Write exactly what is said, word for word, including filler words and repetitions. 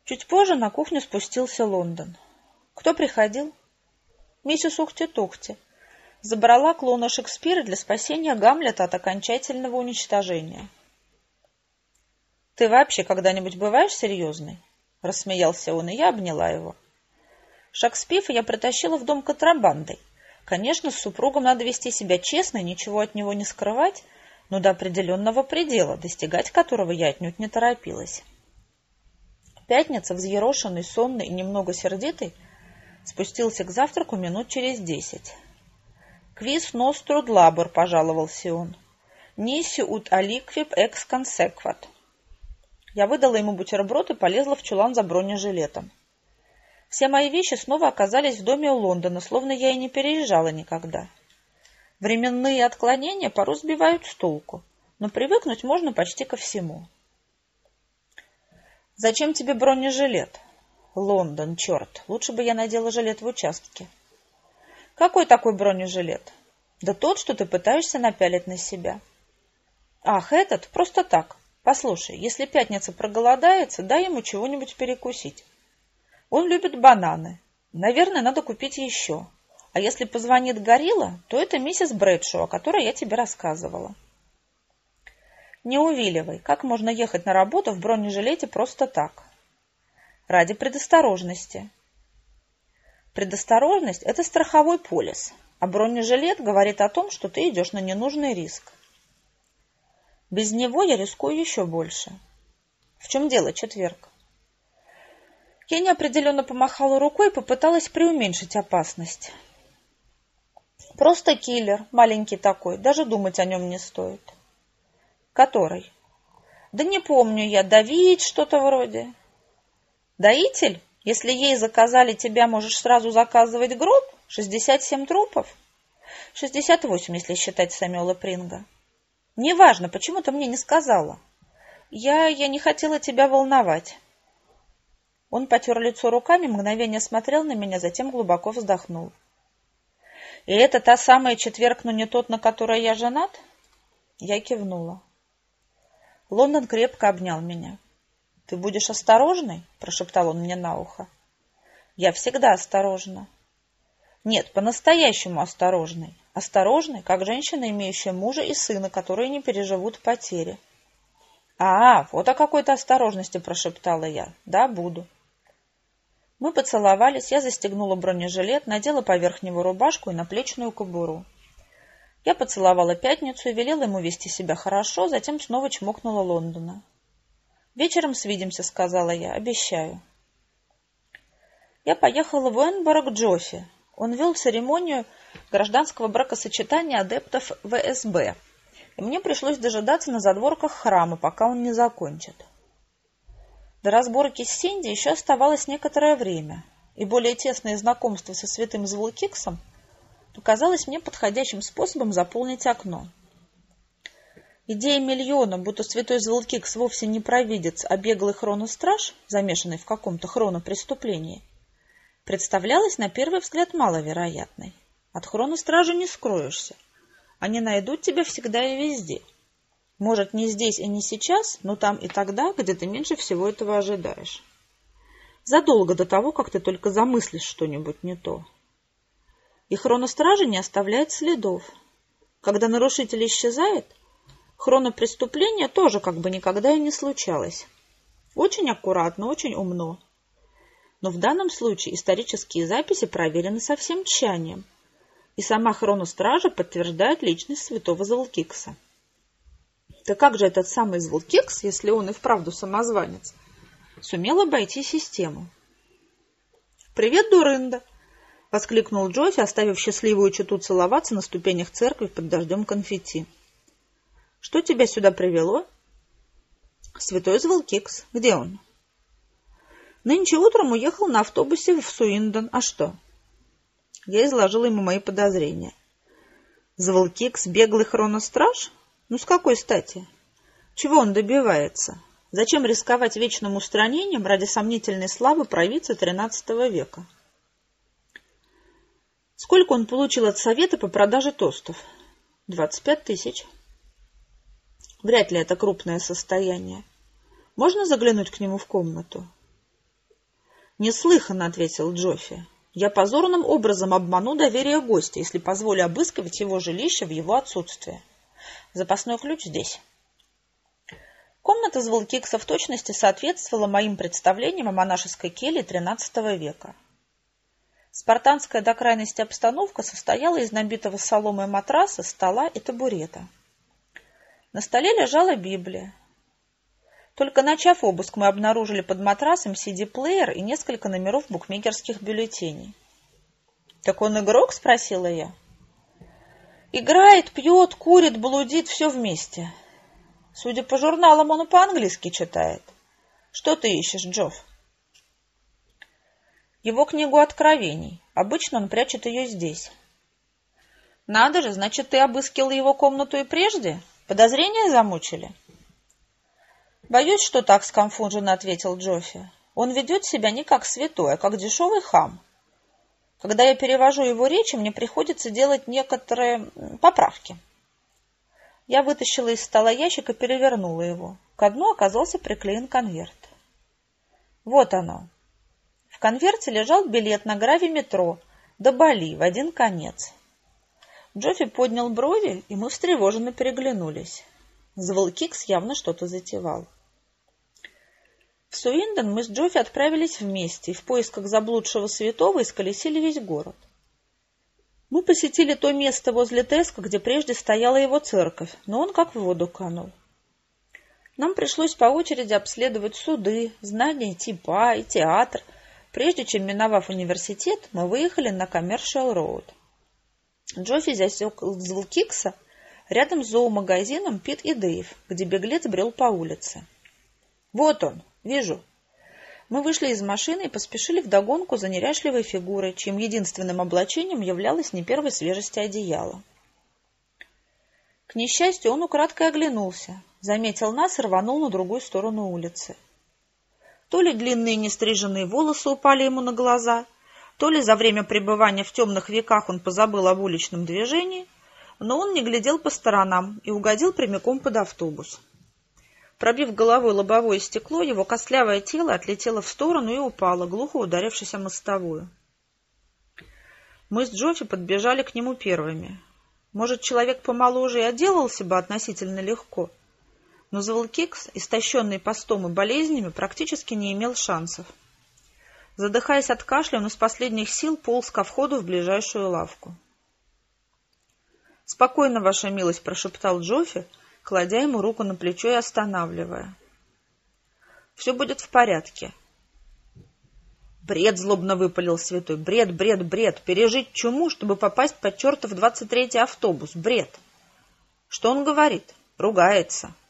Чуть позже на кухню спустился Лондон. Кто приходил? Миссис Ухти-Тухти. Забрала клоуна Шекспира для спасения Гамлета от окончательного уничтожения. «Ты вообще когда-нибудь бываешь серьезной?» — рассмеялся он, и я обняла его. Шекспира я притащила в дом контрабандой. Конечно, с супругом надо вести себя честно и ничего от него не скрывать, но до определенного предела, достигать которого я отнюдь не торопилась. Пятница, взъерошенный, сонный и немного сердитый, спустился к завтраку минут через десять. «Квис ноструд лабор», — пожаловался он. «Ниси ут аликвип экс консекват». Я выдала ему бутерброд и полезла в чулан за бронежилетом. Все мои вещи снова оказались в доме у Лондона, словно я и не переезжала никогда. Временные отклонения порой сбивают с толку, но привыкнуть можно почти ко всему. «Зачем тебе бронежилет?» «Лондон, черт, лучше бы я надела жилет в участке». «Какой такой бронежилет?» «Да тот, что ты пытаешься напялить на себя». «Ах, этот? Просто так. Послушай, если Пятница проголодается, дай ему чего-нибудь перекусить. Он любит бананы. Наверное, надо купить еще. А если позвонит Горилла, то это миссис Брэдшоу, о которой я тебе рассказывала». «Не увиливай. Как можно ехать на работу в бронежилете просто так?» «Ради предосторожности». Предосторожность – это страховой полис, а бронежилет говорит о том, что ты идешь на ненужный риск. Без него я рискую еще больше. В чем дело, четверг? Я неопределенно помахала рукой и попыталась преуменьшить опасность. Просто киллер, маленький такой, даже думать о нем не стоит. Который? Да не помню я, давить что-то вроде. Доитель? Если ей заказали тебя, можешь сразу заказывать гроб? Шестьдесят семь трупов? Шестьдесят восемь, если считать Сэмюэла Принга. Неважно, почему ты мне не сказала. Я, я не хотела тебя волновать. Он потер лицо руками, мгновение смотрел на меня, затем глубоко вздохнул. И это та самая четверг, но не тот, на которой я женат? Я кивнула. Лондон крепко обнял меня. «Ты будешь осторожной?» – прошептал он мне на ухо. «Я всегда осторожна». «Нет, по-настоящему осторожной. Осторожной, как женщина, имеющая мужа и сына, которые не переживут потери». «А, вот о какой-то осторожности», – прошептала я. «Да, буду». Мы поцеловались, я застегнула бронежилет, надела поверх него рубашку и наплечную кобуру. Я поцеловала Пятницу и велела ему вести себя хорошо, затем снова чмокнула Лондона. «Вечером свидимся», — сказала я, — «обещаю». Я поехала в Уэнборо к Джоффи. Он вел церемонию гражданского бракосочетания адептов вэ эс бэ, и мне пришлось дожидаться на задворках храма, пока он не закончит. До разборки с Синди еще оставалось некоторое время, и более тесное знакомство со святым Звулкиксом показалось мне подходящим способом заполнить окно. Идея миллиона, будто святой Звулкикс вовсе не провидец, а беглый хроностраж, замешанный в каком-то хронопреступлении, представлялась на первый взгляд маловероятной. От хроностража не скроешься. Они найдут тебя всегда и везде. Может, не здесь и не сейчас, но там и тогда, где ты меньше всего этого ожидаешь. Задолго до того, как ты только замыслишь что-нибудь не то. И хроностража не оставляет следов. Когда нарушитель исчезает, хронопреступление тоже как бы никогда и не случалось. Очень аккуратно, очень умно. Но в данном случае исторические записи проверены со всем тщанием, и сама хроностража подтверждает личность святого Звулкикса. Да как же этот самый Звулкикс, если он и вправду самозванец, сумел обойти систему? «Привет, дурында!» — воскликнул Джоффи, оставив счастливую чету целоваться на ступенях церкви под дождем конфетти. «Что тебя сюда привело?» «Святой Звулкикс. Где он?» «Нынче утром уехал на автобусе в Суиндон. А что?» Я изложила ему мои подозрения. «Звулкикс — беглый хроностраж? Ну, с какой стати? Чего он добивается? Зачем рисковать вечным устранением ради сомнительной славы провидца тринадцатого века?» «Сколько он получил от совета по продаже тостов?» «Двадцать пять тысяч». Вряд ли это крупное состояние. Можно заглянуть к нему в комнату? «Неслыханно», — ответил Джоффи. «Я позорным образом обману доверие гостя, если позволю обыскивать его жилище в его отсутствие. Запасной ключ здесь». Комната Звулкикса в точности соответствовала моим представлениям о монашеской келье тринадцатого века. Спартанская до крайности обстановка состояла из набитого соломой матраса, стола и табурета. На столе лежала Библия. Только начав обыск, мы обнаружили под матрасом си ди-плеер и несколько номеров букмекерских бюллетеней. «Так он игрок?» — спросила я. «Играет, пьет, курит, блудит, все вместе. Судя по журналам, он и по-английски читает. Что ты ищешь, Джофф?» «Его книгу откровений. Обычно он прячет ее здесь». «Надо же, значит, ты обыскивал его комнату и прежде? Подозрения замучили?» «Боюсь, что так», — сконфуженно ответил Джоффи. «Он ведет себя не как святой, а как дешевый хам. Когда я перевожу его речи, мне приходится делать некоторые поправки». Я вытащила из стола ящик и перевернула его. К дну оказался приклеен конверт. Вот оно. В конверте лежал билет на гравиметро до Бали в один конец. Джоффи поднял брови, и мы встревоженно переглянулись. Звулкикс явно что-то затевал. В Суинден мы с Джоффи отправились вместе и в поисках заблудшего святого исколесили весь город. Мы посетили то место возле Теска, где прежде стояла его церковь, но он как в воду канул. Нам пришлось по очереди обследовать суды, здания типа и театр. Прежде чем, миновав университет, мы выехали на Коммершиал Роуд. Джоффи засек Звулкикса рядом с зоомагазином Пит и Дейв, где беглец брел по улице. «Вот он, вижу». Мы вышли из машины и поспешили вдогонку за неряшливой фигурой, чьим единственным облачением являлось не первой свежести одеяло. К несчастью, он украдкой оглянулся, заметил нас и рванул на другую сторону улицы. То ли длинные нестриженные волосы упали ему на глаза, то ли за время пребывания в темных веках он позабыл об уличном движении, но он не глядел по сторонам и угодил прямиком под автобус. Пробив головой лобовое стекло, его костлявое тело отлетело в сторону и упало, глухо ударившись о мостовую. Мы с Джоффи подбежали к нему первыми. Может, человек помоложе и отделался бы относительно легко, но Звулкикс, истощенный постом и болезнями, практически не имел шансов. Задыхаясь от кашля, он из последних сил полз ко входу в ближайшую лавку. «Спокойно, ваша милость», — прошептал Джоффи, кладя ему руку на плечо и останавливая. «Все будет в порядке». «Бред!» — злобно выпалил святой. «Бред, бред, бред! Пережить чуму, чтобы попасть под чертов двадцать третий автобус! Бред!» «Что он говорит?» «Ругается».